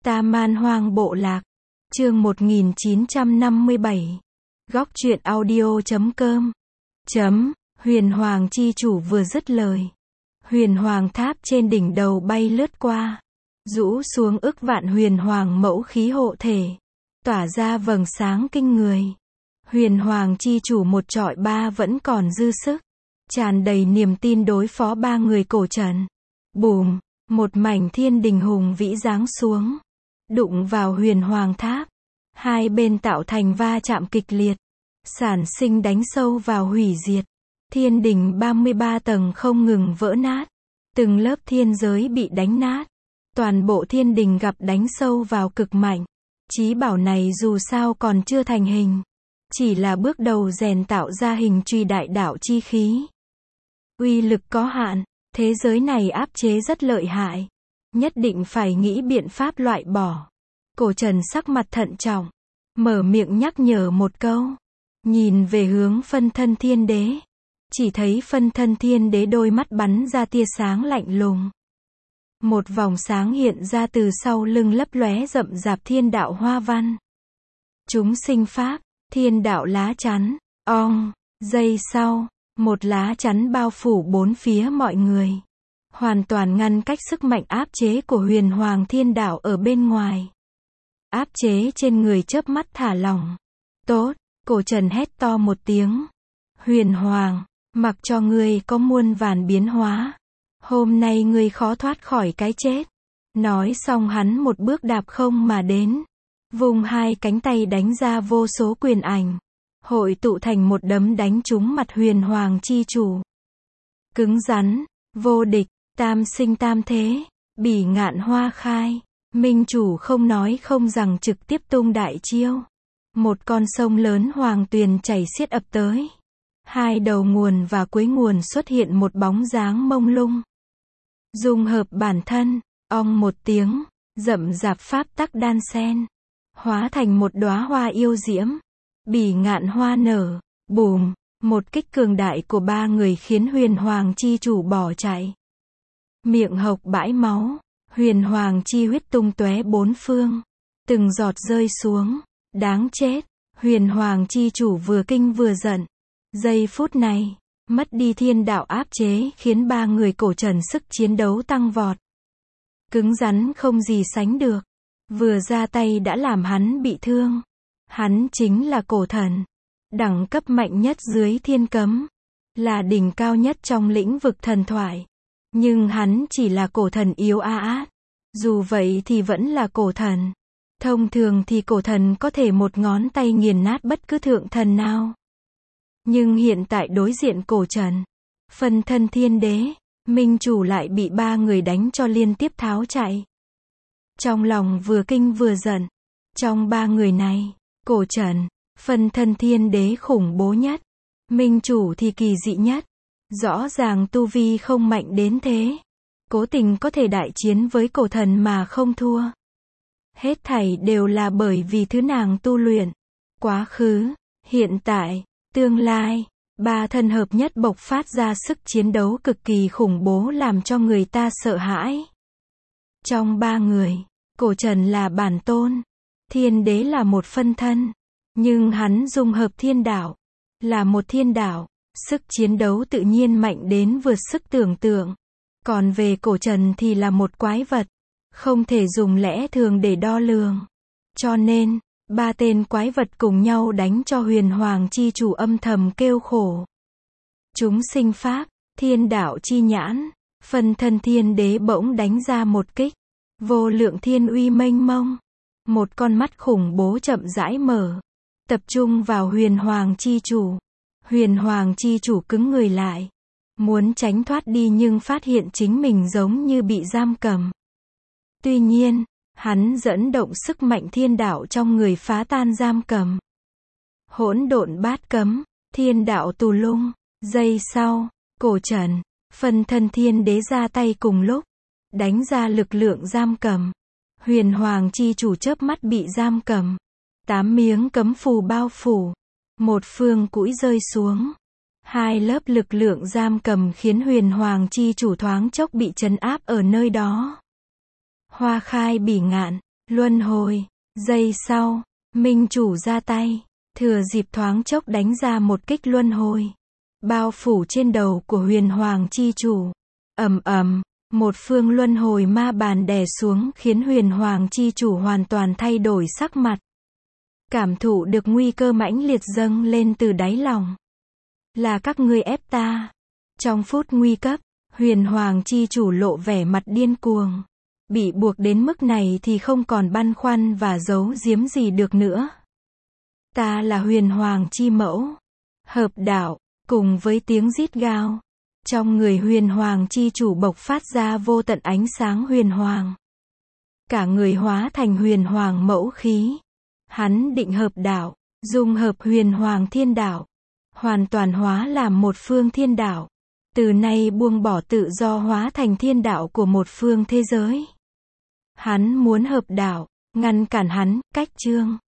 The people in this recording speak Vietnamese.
Ta Man Hoang Bộ Lạc. Chương 1957. Góc truyện audio.com. Huyền Hoàng chi chủ vừa dứt lời. Huyền Hoàng tháp trên đỉnh đầu bay lướt qua. Rũ xuống ức vạn huyền hoàng mẫu khí hộ thể. Tỏa ra vầng sáng kinh người. Huyền Hoàng chi chủ một trọi ba vẫn còn dư sức. Tràn đầy niềm tin đối phó ba người cổ trần. Bùm, một mảnh thiên đình hùng vĩ giáng xuống. Đụng vào huyền hoàng tháp. Hai bên tạo thành va chạm kịch liệt. Sản sinh đánh sâu vào hủy diệt. Thiên đình 33 tầng không ngừng vỡ nát. Từng lớp thiên giới bị đánh nát. Toàn bộ thiên đình gặp đánh sâu vào cực mạnh. Chí bảo này dù sao còn chưa thành hình. Chỉ là bước đầu rèn tạo ra hình truy đại đạo chi khí. Uy lực có hạn, thế giới này áp chế rất lợi hại. Nhất định phải nghĩ biện pháp loại bỏ. Cổ trần sắc mặt thận trọng. Mở miệng nhắc nhở một câu. Nhìn về hướng phân thân thiên đế. Chỉ thấy phân thân thiên đế đôi mắt bắn ra tia sáng lạnh lùng. Một vòng sáng hiện ra từ sau lưng lấp lóe rậm rạp thiên đạo hoa văn. Chúng sinh pháp, thiên đạo lá chắn, giây sau, một lá chắn bao phủ bốn phía mọi người. Hoàn toàn ngăn cách sức mạnh áp chế của huyền hoàng thiên đạo ở bên ngoài. Áp chế trên người chớp mắt thả lỏng. Tốt, cổ trần hét to một tiếng. Huyền hoàng, mặc cho ngươi có muôn vàn biến hóa. Hôm nay ngươi khó thoát khỏi cái chết. Nói xong hắn một bước đạp không mà đến. Vùng hai cánh tay đánh ra vô số quyền ảnh. Hội tụ thành một đấm đánh trúng mặt huyền hoàng chi chủ. Cứng rắn, vô địch, tam sinh tam thế, bỉ ngạn hoa khai. Minh chủ không nói không rằng trực tiếp tung đại chiêu. Một con sông lớn hoàng tuyền chảy xiết ập tới. Hai đầu nguồn và cuối nguồn xuất hiện một bóng dáng mông lung. Dung hợp bản thân, một tiếng, rậm rạp pháp tắc đan xen. Hóa thành một đóa hoa yêu diễm. Bỉ ngạn hoa nở, bùm, một kích cường đại của ba người khiến huyền hoàng chi chủ bỏ chạy. Miệng hộc bãi máu, huyền hoàng chi huyết tung tóe bốn phương. Từng giọt rơi xuống, đáng chết, huyền hoàng chi chủ vừa kinh vừa giận. Giây phút này, mất đi thiên đạo áp chế khiến ba người cổ trần sức chiến đấu tăng vọt. Cứng rắn không gì sánh được. Vừa ra tay đã làm hắn bị thương. Hắn chính là cổ thần. Đẳng cấp mạnh nhất dưới thiên cấm. Là đỉnh cao nhất trong lĩnh vực thần thoại. Nhưng hắn chỉ là cổ thần yếu át. Dù vậy thì vẫn là cổ thần. Thông thường thì cổ thần có thể một ngón tay nghiền nát bất cứ thượng thần nào. Nhưng hiện tại đối diện cổ trần, phân thân thiên đế, minh chủ lại bị ba người đánh cho liên tiếp tháo chạy. Trong lòng vừa kinh vừa giận. Trong ba người này, cổ trần, phân thân thiên đế khủng bố nhất. Minh chủ thì kỳ dị nhất. Rõ ràng tu vi không mạnh đến thế. Cố tình có thể đại chiến với cổ thần mà không thua. Hết thảy đều là bởi vì thứ nàng tu luyện. Quá khứ, hiện tại, tương lai, ba thân hợp nhất bộc phát ra sức chiến đấu cực kỳ khủng bố làm cho người ta sợ hãi. Trong ba người, cổ trần là bản tôn. Thiên đế là một phân thân. Nhưng hắn dung hợp thiên đạo. Là một thiên đạo. Sức chiến đấu tự nhiên mạnh đến vượt sức tưởng tượng. Còn về cổ trần thì là một quái vật. Không thể dùng lẽ thường để đo lường. Cho nên, ba tên quái vật cùng nhau đánh cho huyền hoàng chi chủ âm thầm kêu khổ. Chúng sinh pháp, thiên đạo chi nhãn. Phân thân thiên đế bỗng đánh ra một kích. Vô lượng thiên uy mênh mông. Một con mắt khủng bố chậm rãi mở. Tập trung vào huyền hoàng chi chủ. Huyền hoàng chi chủ cứng người lại. Muốn tránh thoát đi nhưng phát hiện chính mình giống như bị giam cầm. Tuy nhiên, hắn dẫn động sức mạnh thiên đạo trong người phá tan giam cầm. Hỗn độn bát cấm, thiên đạo tù lung. Giây sau, cổ trần, phân thân thiên đế ra tay cùng lúc. Đánh ra lực lượng giam cầm. Huyền hoàng chi chủ chớp mắt bị giam cầm. 8 miếng cấm phù bao phủ. Một phương cũi rơi xuống. Hai lớp lực lượng giam cầm khiến huyền hoàng chi chủ thoáng chốc bị trấn áp ở nơi đó. Hoa khai bỉ ngạn, Luân hồi. Giây sau, minh chủ ra tay, thừa dịp thoáng chốc đánh ra một kích luân hồi, bao phủ trên đầu của huyền hoàng chi chủ. Ầm ầm, một phương luân hồi ma bàn đè xuống khiến huyền hoàng chi chủ hoàn toàn thay đổi sắc mặt. Cảm thụ được nguy cơ mãnh liệt dâng lên từ đáy lòng. Là các ngươi ép ta. Trong phút nguy cấp, huyền hoàng chi chủ lộ vẻ mặt điên cuồng. Bị buộc đến mức này thì không còn băn khoăn và giấu giếm gì được nữa. Ta là huyền hoàng chi mẫu. Hợp đạo, cùng với tiếng rít gào. Trong người huyền hoàng chi chủ bộc phát ra vô tận ánh sáng huyền hoàng. Cả người hóa thành huyền hoàng mẫu khí. Hắn định hợp đạo, dung hợp huyền hoàng thiên đạo. Hoàn toàn hóa làm một phương thiên đạo. Từ nay buông bỏ tự do hóa thành thiên đạo của một phương thế giới. Hắn muốn hợp đạo, ngăn cản hắn, cách chương.